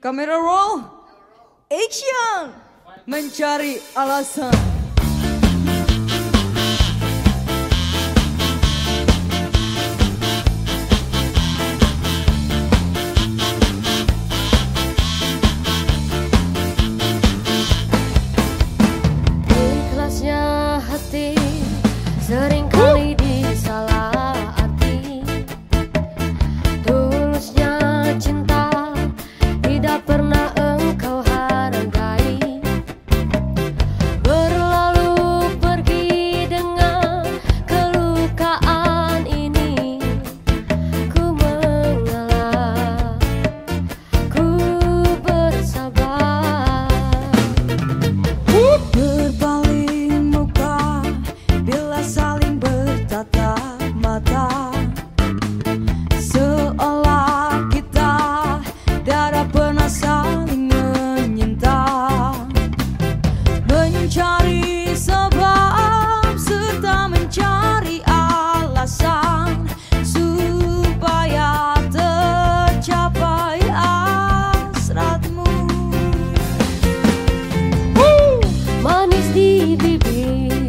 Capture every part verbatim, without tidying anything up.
Kamera roll, action. Mencari alasan. Ikhlasnya hati seringkali disalah arti. Tulusnya cinta tidak pernah engkau hargai. Berlalu pergi dengan kelukaan ini. Ku mengalah, ku bersabar. Berpaling muka bila saling bertatap mata, seolah kita tidak pernah saling menyinta. Mencari sebab serta mencari alasan supaya tercapai hasratmu. Manis di bibir,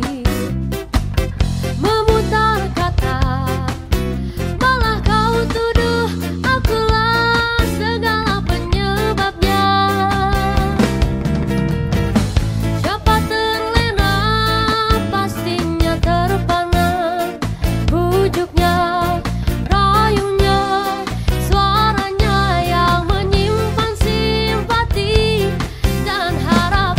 memutar kata, malah kau tuduh akulah segala penyebabnya. Siapa terlena pastinya terpana, bujuknya, rayunya, suaranya yang menyimpan simpati dan harapan.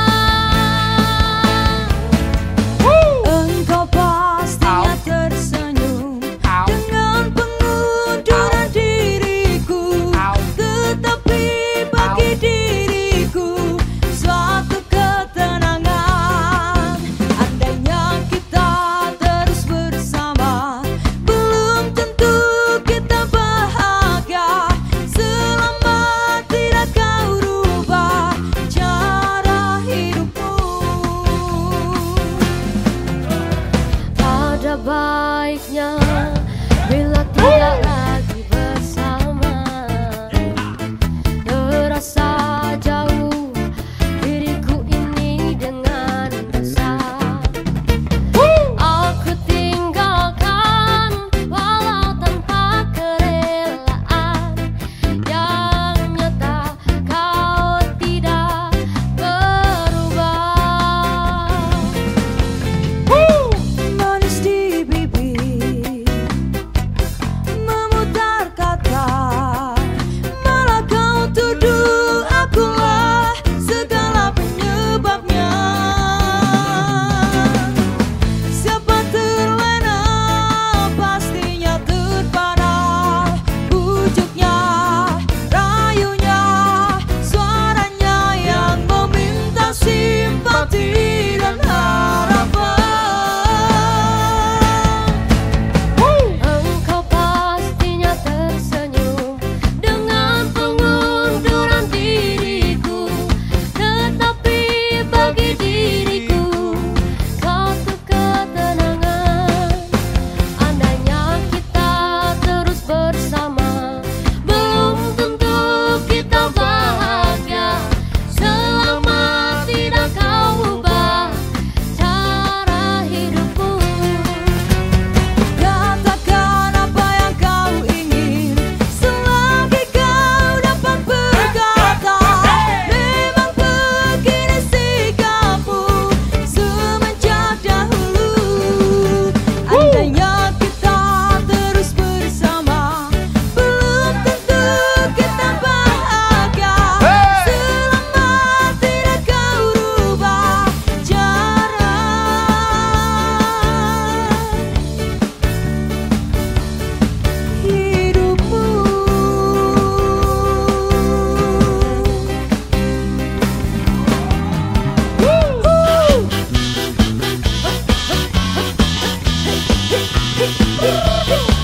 Engkau pastinya tersenyum dengan pengunduran diriku, tetapi bagi diriku suatu ketenangan. Andainya kita terus bersama, belum tentu kita bahagia selama tidak kau rubah cara hidupmu. Ada baiknya bila tidak lagi bersama, terasa jauh diriku ini dengan dosa. Aku tinggalkan walau tanpa kerelaan, yang nyata kau tidak berubah. Manis di bibir, memutar kata, malah kau tuduh akulah segala penyebabnya. Siapa terlena pastinya terpana, bujuknya, rayunya, suaranya yang meminta simpati dan harapan. Engkau pastinya tersenyum dengan pengunduran diriku, tetapi bagi diriku suatu ketenangan. Andainya kita terus bersama, belum tentu kita bahagia selama tidak kau ubah cara hidupmu. Katakan apa yang kau ingin selagi kau dapat berkata. Memang begini sikapmu semenjak dahulu. Andainya kita terus bersama, belum tentu kita bahagia selama tidak kau rubah cara hidupmu.